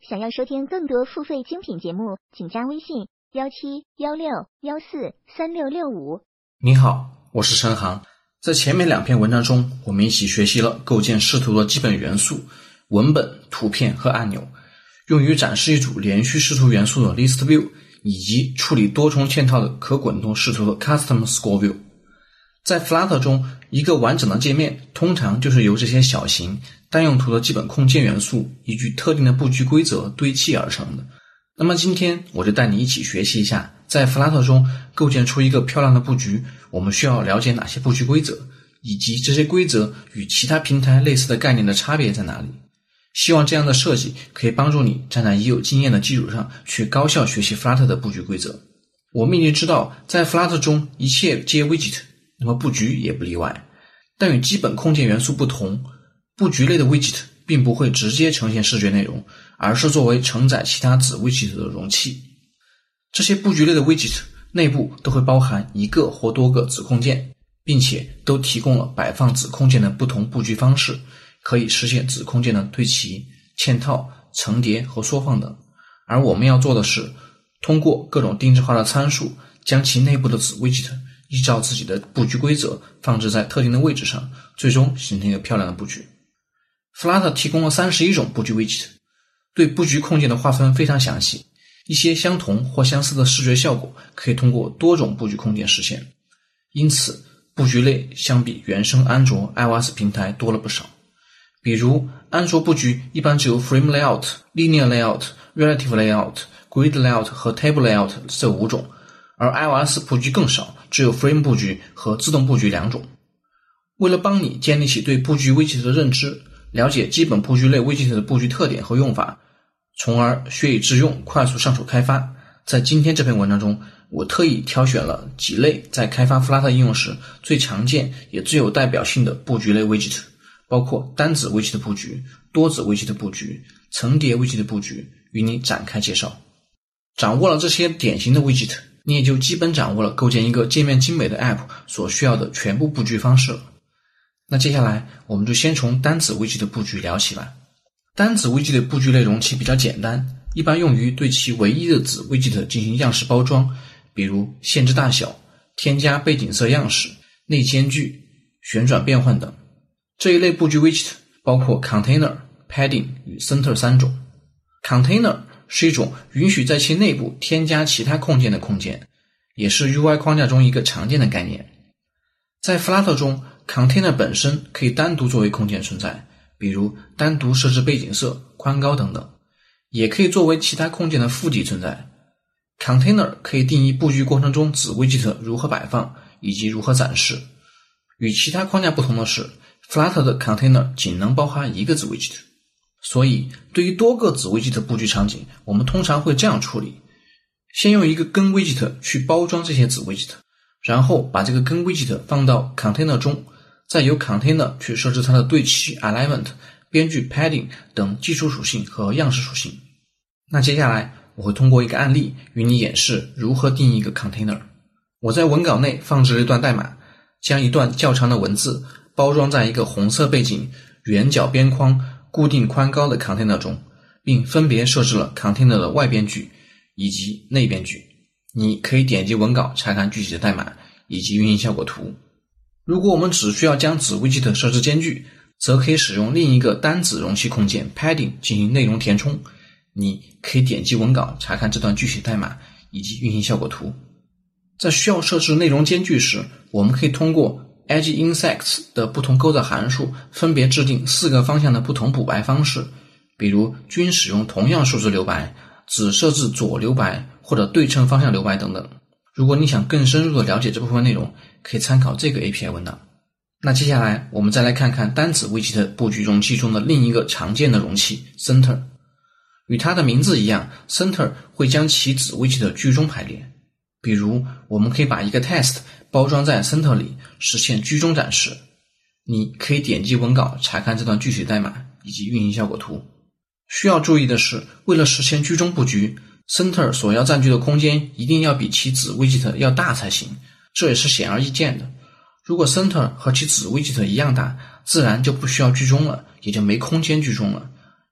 想要收听更多付费精品节目，请加微信1716143665。 你好，我是陈航。在前面2篇文章中，我们一起学习了构建视图的基本元素：文本、图片和按钮，用于展示一组连续视图元素的 list view， 以及处理多重嵌套的可滚动视图的 custom score view。在 Flutter 中，一个完整的界面通常就是由这些小型单用途的基本空间元素依据特定的布局规则堆砌而成的。那么今天我就带你一起学习一下，在 Flutter 中构建出一个漂亮的布局，我们需要了解哪些布局规则，以及这些规则与其他平台类似的概念的差别在哪里。希望这样的设计可以帮助你站在已有经验的基础上去高效学习 Flutter 的布局规则。我们已经知道，在 Flutter 中一切皆 widget， 那么布局也不例外。但与基本空间元素不同，布局类的 widget 并不会直接呈现视觉内容，而是作为承载其他子 widget 的容器。这些布局类的 widget 内部都会包含一个或多个子空间，并且都提供了摆放子空间的不同布局方式，可以实现子空间的对齐、嵌套、层叠和缩放等。而我们要做的是，通过各种定制化的参数，将其内部的子 widget 依照自己的布局规则放置在特定的位置上，最终形成一个漂亮的布局。Flutter 提供了31种布局 widget， 对布局空间的划分非常详细，一些相同或相似的视觉效果可以通过多种布局空间实现。因此，布局类相比原生安卓、iOS 平台多了不少。比如，安卓布局一般只有 Frame Layout、Linear Layout、Relative Layout、Grid Layout 和 Table Layout 这5种，而 iOS 布局更少，只有 Frame 布局和自动布局2种。为了帮你建立起对布局 widget 的认知，了解基本布局类 widget 的布局特点和用法，从而学以致用，快速上手开发，在今天这篇文章中，我特意挑选了几类在开发 Flutter 应用时最常见也最有代表性的布局类 widget， 包括单子 widget 布局、多子 widget 布局、层叠 widget 布局，与你展开介绍。掌握了这些典型的 widget， 你也就基本掌握了构建一个界面精美的 App 所需要的全部布局方式了。那接下来我们就先从单子 widget 的布局聊起吧。单子 widget 的布局类容器比较简单，一般用于对其唯一的子 widget 进行样式包装，比如限制大小、添加背景色样式、内间距、旋转变换等。这一类布局 widget 包括 Container、Padding 与 Center 3种。Container 是一种允许在其内部添加其他空间的空间，也是 UI 框架中一个常见的概念。在 Flutter 中， Container 本身可以单独作为空间存在，比如单独设置背景色、宽高等等，也可以作为其他空间的附体存在。Container 可以定义布局过程中子 widget 如何摆放以及如何展示。与其他框架不同的是， Flutter 的 Container 仅能包含一个子 widget， 所以对于多个子 widget 布局场景，我们通常会这样处理：先用一个根 widget 去包装这些子 widget， 然后把这个根 widget 放到 Container 中，再由 Container 去设置它的对齐 Alignment、编剧 Padding 等基础属性和样式属性。那接下来我会通过一个案例与你演示如何定义一个 Container。 我在文稿内放置了一段代码，将一段较长的文字包装在一个红色背景、圆角边框、固定宽高的 Container 中，并分别设置了 Container 的外边距以及内边距。你可以点击文稿查看具体的代码以及运行效果图。如果我们只需要将子 widget 设置间距，则可以使用另一个单子容器空间 Padding 进行内容填充。你可以点击文稿查看这段具体代码以及运行效果图。在需要设置内容间距时，我们可以通过 Edge Insects 的不同构造函数分别制定4个方向的不同补白方式，比如均使用同样数字留白、只设置左留白或者对称方向留白等等。如果你想更深入的了解这部分内容，可以参考这个 API 文档。那接下来我们再来看看单子 widget 布局容器中的另一个常见的容器 Center。 与它的名字一样， Center 会将其子 widget 居中排列。比如我们可以把一个 test 包装在 Center 里，实现居中展示。你可以点击文稿查看这段具体代码以及运行效果图。需要注意的是，为了实现居中布局， Center 所要占据的空间一定要比其子 widget 要大才行，这也是显而易见的。如果 Center 和其子 widget 一样大，自然就不需要居中了，也就没空间居中了。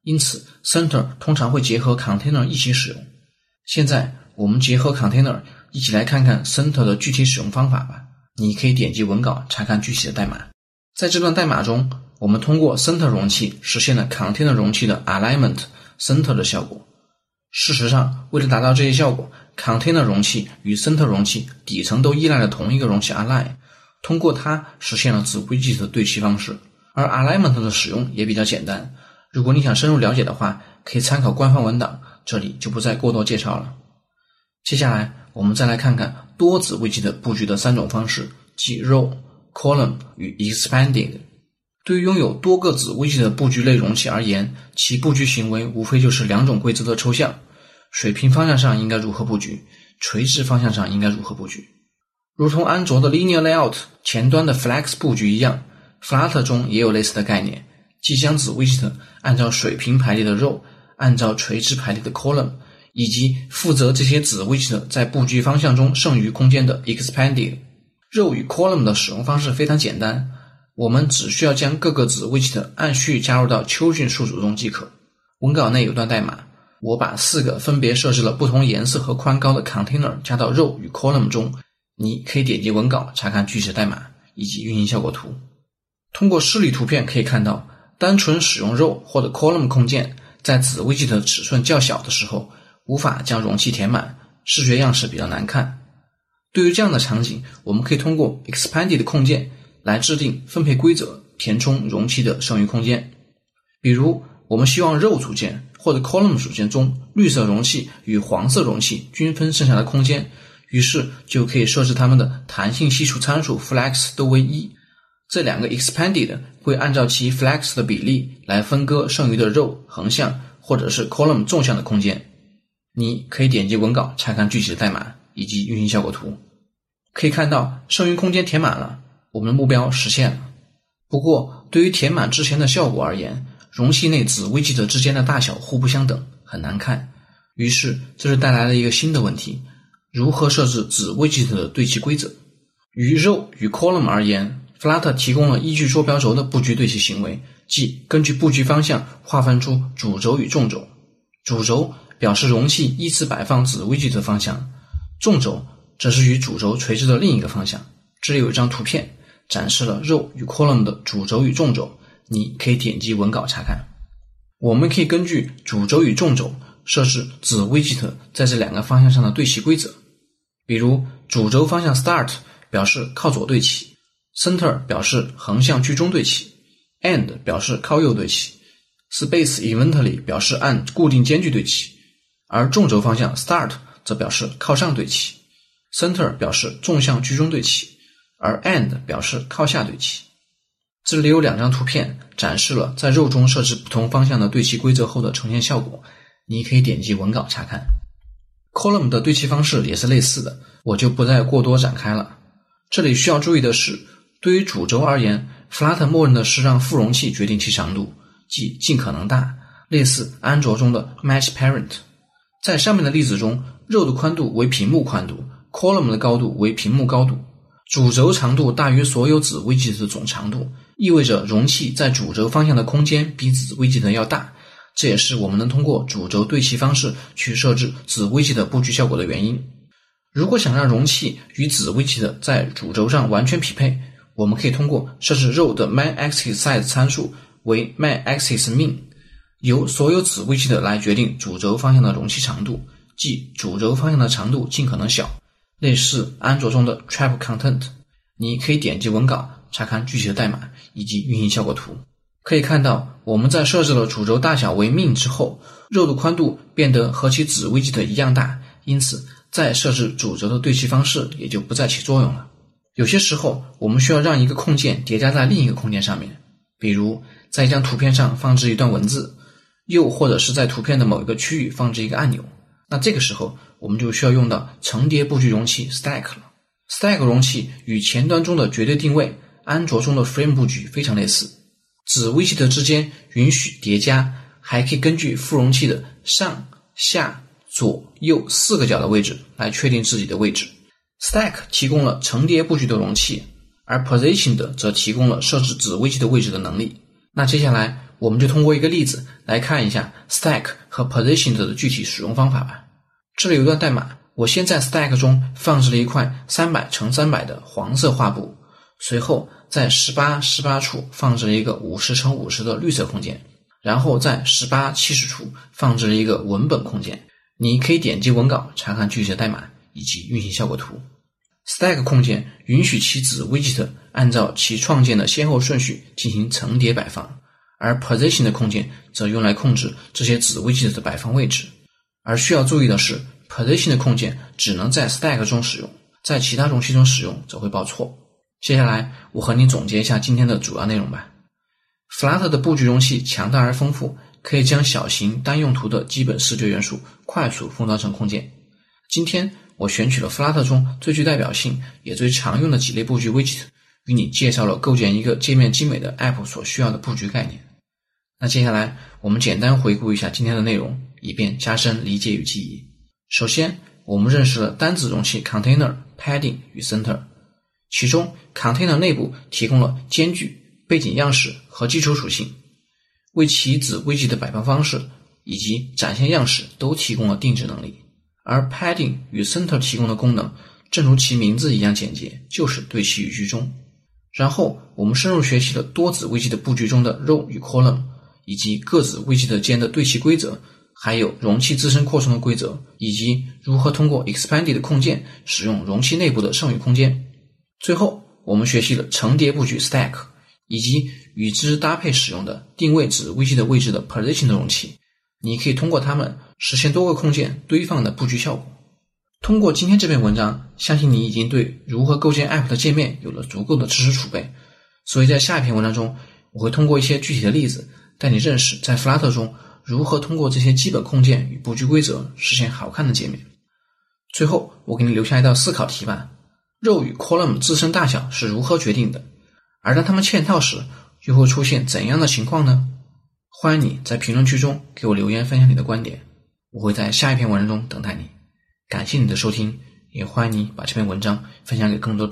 因此 Center 通常会结合 Container 一起使用。现在我们结合 Container 一起来看看 Center 的具体使用方法吧。你可以点击文稿查看具体的代码。在这段代码中，我们通过 Center 容器实现了 Container 容器的 Alignment Center 的效果。事实上，为了达到这些效果， Container 容器与 Center 容器底层都依赖了同一个容器 Align， 通过它实现了子 widget 的对齐方式。而 Alignment 的使用也比较简单，如果你想深入了解的话，可以参考官方文档，这里就不再过多介绍了。接下来我们再来看看多子 widget 布局的3种方式，即 Row、Column 与 Expanded。 对于拥有多个子 widget 的布局类容器而言，其布局行为无非就是2种规则的抽象：水平方向上应该如何布局，垂直方向上应该如何布局。如同安卓的 Linear Layout 前端的 Flex 布局一样， Flutter 中也有类似的概念，即将子 widget 按照水平排列的 Row， 按照垂直排列的 Column， 以及负责这些子 widget 在布局方向中剩余空间的 Expanded。 Row 与 Column 的使用方式非常简单，我们只需要将各个子 widget 按序加入到丘郡数组中即可。文稿内有段代码，我把4个分别设置了不同颜色和宽高的 container 加到 row 与 column 中，你可以点击文稿查看具体代码以及运行效果图。通过示例图片可以看到，单纯使用 row 或者 column 空间，在子 widget 尺寸较小的时候，无法将容器填满，视觉样式比较难看。对于这样的场景，我们可以通过 expanded 的空间来制定分配规则，填充容器的剩余空间。比如我们希望 row 组件或者 column 组件中绿色容器与黄色容器均分剩下的空间，于是就可以设置它们的弹性系数参数 flex 都为1。这2个 expanded 会按照其 flex 的比例来分割剩余的 row 横向或者是 column 纵向的空间。你可以点击文稿查看具体的代码以及运行效果图。可以看到剩余空间填满了，我们的目标实现了。不过对于填满之前的效果而言，容器内子 widget 之间的大小互不相等，很难看。于是这是带来了一个新的问题，如何设置子 widget 的对齐规则。于 row 与 column 而言， Flutter 提供了依据坐标轴的布局对齐行为，即根据布局方向划分出主轴与纵轴。主轴表示容器依次摆放子 widget 的方向，纵轴则是与主轴垂直的另一个方向。这里有一张图片展示了 row 与 column 的主轴与纵轴，你可以点击文稿查看。我们可以根据主轴与纵轴设置子 widget 在这2个方向上的对齐规则。比如主轴方向 start 表示靠左对齐， center 表示横向居中对齐， end 表示靠右对齐， space inventory 表示按固定间距对齐，而纵轴方向 start 则表示靠上对齐， center 表示纵向居中对齐，而 end 表示靠下对齐。这里有2张图片展示了在 row 中设置不同方向的对齐规则后的呈现效果，你可以点击文稿查看。column 的对齐方式也是类似的，我就不再过多展开了。这里需要注意的是，对于主轴而言， Flutter 默认的是让副容器决定其长度，即尽可能大，类似安卓中的 Match Parent。 在上面的例子中， row 的宽度为屏幕宽度， column 的高度为屏幕高度。主轴长度大于所有子 widget 的总长度，意味着容器在主轴方向的空间比子 widget 要大，这也是我们能通过主轴对齐方式去设置子 widget 布局效果的原因。如果想让容器与子 widget 在主轴上完全匹配，我们可以通过设置 row 的 main axis size 参数为 main axis min， 由所有子 widget 来决定主轴方向的容器长度，即主轴方向的长度尽可能小，类似安卓中的 trap content。 你可以点击文稿查看具体的代码以及运行效果图。可以看到，我们在设置了主轴大小为 min 之后， row 的宽度变得和其子 widget 一样大，因此再设置主轴的对齐方式也就不再起作用了。有些时候我们需要让一个空间叠加在另一个空间上面，比如在一张图片上放置一段文字，又或者是在图片的某一个区域放置一个按钮，那这个时候我们就需要用到层叠布局容器 stack 了。 stack 容器与前端中的绝对定位，安卓中的 frame 布局非常类似，子 widget 之间允许叠加，还可以根据副容器的上下左右4个角的位置来确定自己的位置。 stack 提供了层叠布局的容器，而 positioned 则提供了设置子 widget 位置的能力。那接下来我们就通过一个例子来看一下 stack 和 position 的具体使用方法吧。这里有一段代码，我先在 stack 中放置了一块300×300的黄色画布，随后在18处放置了一个50×50的绿色空间，然后在1870处放置了一个文本空间。你可以点击文稿查看具体的代码以及运行效果图。stack 空间允许其子 widget 按照其创建的先后顺序进行层叠摆放，而 position 的空间则用来控制这些子 widget 的摆放位置。而需要注意的是， position 的空间只能在 stack 中使用，在其他容器中使用则会报错。接下来我和你总结一下今天的主要内容吧。Flutter 的布局容器强大而丰富，可以将小型单用途的基本视觉元素快速封装成空间。今天我选取了 Flutter 中最具代表性也最常用的几类布局 widget， 与你介绍了构建一个界面精美的 App 所需要的布局概念。那接下来我们简单回顾一下今天的内容，以便加深理解与记忆。首先我们认识了单子容器 Container、 Padding 与 Center， 其中 Container 内部提供了间距、背景样式和基础属性，为其子 widget 的摆放方式以及展现样式都提供了定制能力。而 Padding 与 Center 提供的功能正如其名字一样简洁，就是对齐与居中。然后我们深入学习了多子 widget 布局中的 row 与 column， 以及各子 widget 间的对齐规则，还有容器自身扩充的规则，以及如何通过 expanded 的控件使用容器内部的剩余空间。最后我们学习了层叠布局 stack， 以及与之搭配使用的定位子 widget 位置的 position 的容器。你可以通过它们实现多个空间堆放的布局效果。通过今天这篇文章，相信你已经对如何构建 App 的界面有了足够的知识储备，所以在下一篇文章中，我会通过一些具体的例子带你认识在 Flutter 中如何通过这些基本空间与布局规则实现好看的界面。最后我给你留下一道思考题吧， row 与 column 自身大小是如何决定的？而当它们嵌套时又会出现怎样的情况呢？欢迎你在评论区中给我留言分享你的观点，我会在下一篇文章中等待你。感谢你的收听，也欢迎你把这篇文章分享给更多的